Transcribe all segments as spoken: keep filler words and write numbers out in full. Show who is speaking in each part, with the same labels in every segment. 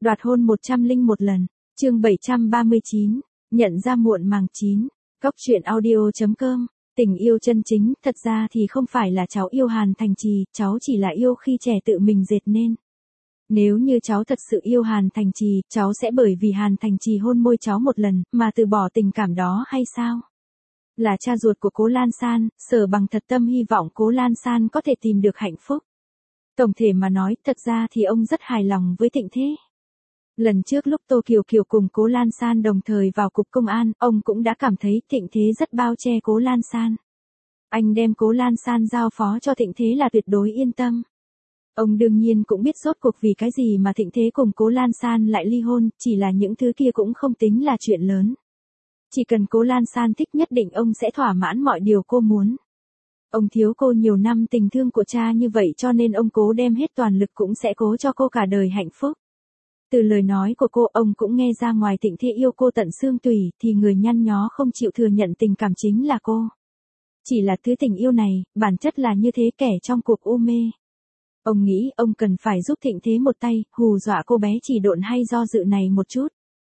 Speaker 1: Đoạt hôn một trăm lẻ một lần. Chương bảy trăm ba mươi chín. Nhận ra muộn màng chín. Góc truyện audio chấm com. Tình yêu chân chính, thật ra thì không phải là cháu yêu Hàn Thành Trì, cháu chỉ là yêu khi trẻ tự mình dệt nên. Nếu như cháu thật sự yêu Hàn Thành Trì, cháu sẽ bởi vì Hàn Thành Trì hôn môi cháu một lần, mà từ bỏ tình cảm đó hay sao? Là cha ruột của Cố Lan San, Sở Bằng thật tâm hy vọng Cố Lan San có thể tìm được hạnh phúc. Tổng thể mà nói, thật ra thì ông rất hài lòng với Thịnh Thế. Lần trước lúc Tô Kiều Kiều cùng Cố Lan San đồng thời vào cục công an, ông cũng đã cảm thấy Thịnh Thế rất bao che Cố Lan San. Anh đem Cố Lan San giao phó cho Thịnh Thế là tuyệt đối yên tâm. Ông đương nhiên cũng biết rốt cuộc vì cái gì mà Thịnh Thế cùng Cố Lan San lại ly hôn, chỉ là những thứ kia cũng không tính là chuyện lớn. Chỉ cần Cố Lan San thích nhất định ông sẽ thỏa mãn mọi điều cô muốn. Ông thiếu cô nhiều năm tình thương của cha như vậy cho nên ông cố đem hết toàn lực cũng sẽ cố cho cô cả đời hạnh phúc. Từ lời nói của cô ông cũng nghe ra ngoài Thịnh Thế yêu cô tận xương tủy thì người nhăn nhó không chịu thừa nhận tình cảm chính là cô. Chỉ là thứ tình yêu này, bản chất là như thế kẻ trong cuộc u mê. Ông nghĩ ông cần phải giúp Thịnh Thế một tay, hù dọa cô bé chỉ độn hay do dự này một chút.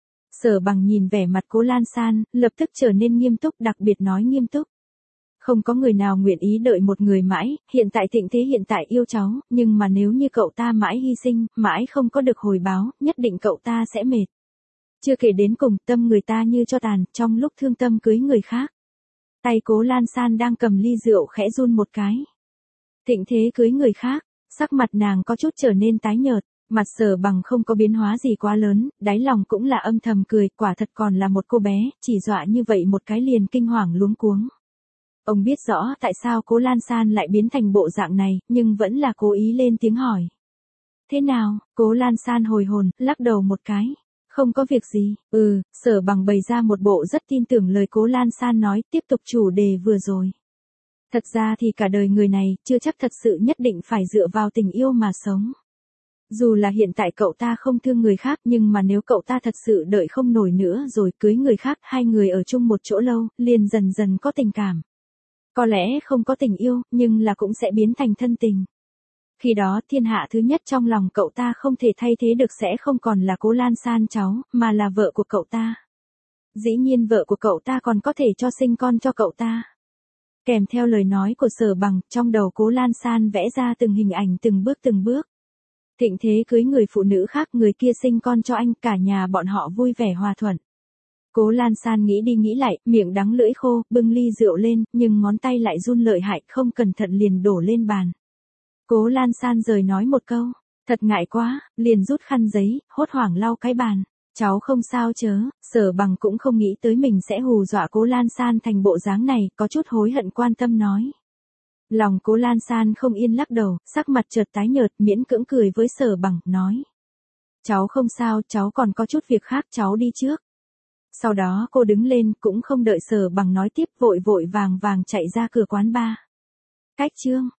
Speaker 1: Sở Bằng nhìn vẻ mặt Cố Lan San, lập tức trở nên nghiêm túc, đặc biệt nói nghiêm túc. Không có người nào nguyện ý đợi một người mãi, hiện tại Thịnh Thế hiện tại yêu cháu, nhưng mà nếu như cậu ta mãi hy sinh, mãi không có được hồi báo, nhất định cậu ta sẽ mệt. Chưa kể đến cùng, tâm người ta như cho tàn, trong lúc thương tâm cưới người khác. Tay Cố Lan San đang cầm ly rượu khẽ run một cái. Thịnh Thế cưới người khác, sắc mặt nàng có chút trở nên tái nhợt, mặt Sở Bằng không có biến hóa gì quá lớn, đáy lòng cũng là âm thầm cười, quả thật còn là một cô bé, chỉ dọa như vậy một cái liền kinh hoàng luống cuống. Ông biết rõ tại sao Cố Lan San lại biến thành bộ dạng này, nhưng vẫn là cố ý lên tiếng hỏi. Thế nào? Cố Lan San hồi hồn, lắc đầu một cái. Không có việc gì. Ừ, Sở Bằng bày ra một bộ rất tin tưởng lời Cố Lan San nói, tiếp tục chủ đề vừa rồi. Thật ra thì cả đời người này, chưa chắc thật sự nhất định phải dựa vào tình yêu mà sống. Dù là hiện tại cậu ta không thương người khác nhưng mà nếu cậu ta thật sự đợi không nổi nữa rồi cưới người khác, hai người ở chung một chỗ lâu, liền dần dần có tình cảm. Có lẽ không có tình yêu, nhưng là cũng sẽ biến thành thân tình. Khi đó thiên hạ thứ nhất trong lòng cậu ta không thể thay thế được sẽ không còn là Cố Lan San cháu, mà là vợ của cậu ta. Dĩ nhiên vợ của cậu ta còn có thể cho sinh con cho cậu ta. Kèm theo lời nói của Sở Bằng, trong đầu Cố Lan San vẽ ra từng hình ảnh từng bước từng bước. Thịnh Thế cưới người phụ nữ khác, người kia sinh con cho anh, cả nhà bọn họ vui vẻ hòa thuận. Cố Lan San nghĩ đi nghĩ lại, miệng đắng lưỡi khô, bưng ly rượu lên, nhưng ngón tay lại run lợi hại, không cẩn thận liền đổ lên bàn. Cố Lan San rời nói một câu, thật ngại quá, liền rút khăn giấy, hốt hoảng lau cái bàn. Cháu không sao chớ, Sở Bằng cũng không nghĩ tới mình sẽ hù dọa Cố Lan San thành bộ dáng này, có chút hối hận quan tâm nói. Lòng Cố Lan San không yên lắc đầu, sắc mặt chợt tái nhợt, miễn cưỡng cười với Sở Bằng, nói. Cháu không sao, cháu còn có chút việc khác, cháu đi trước. Sau đó cô đứng lên, cũng không đợi Sở Bằng nói tiếp, vội vội vàng vàng chạy ra cửa quán bar. Cách chương.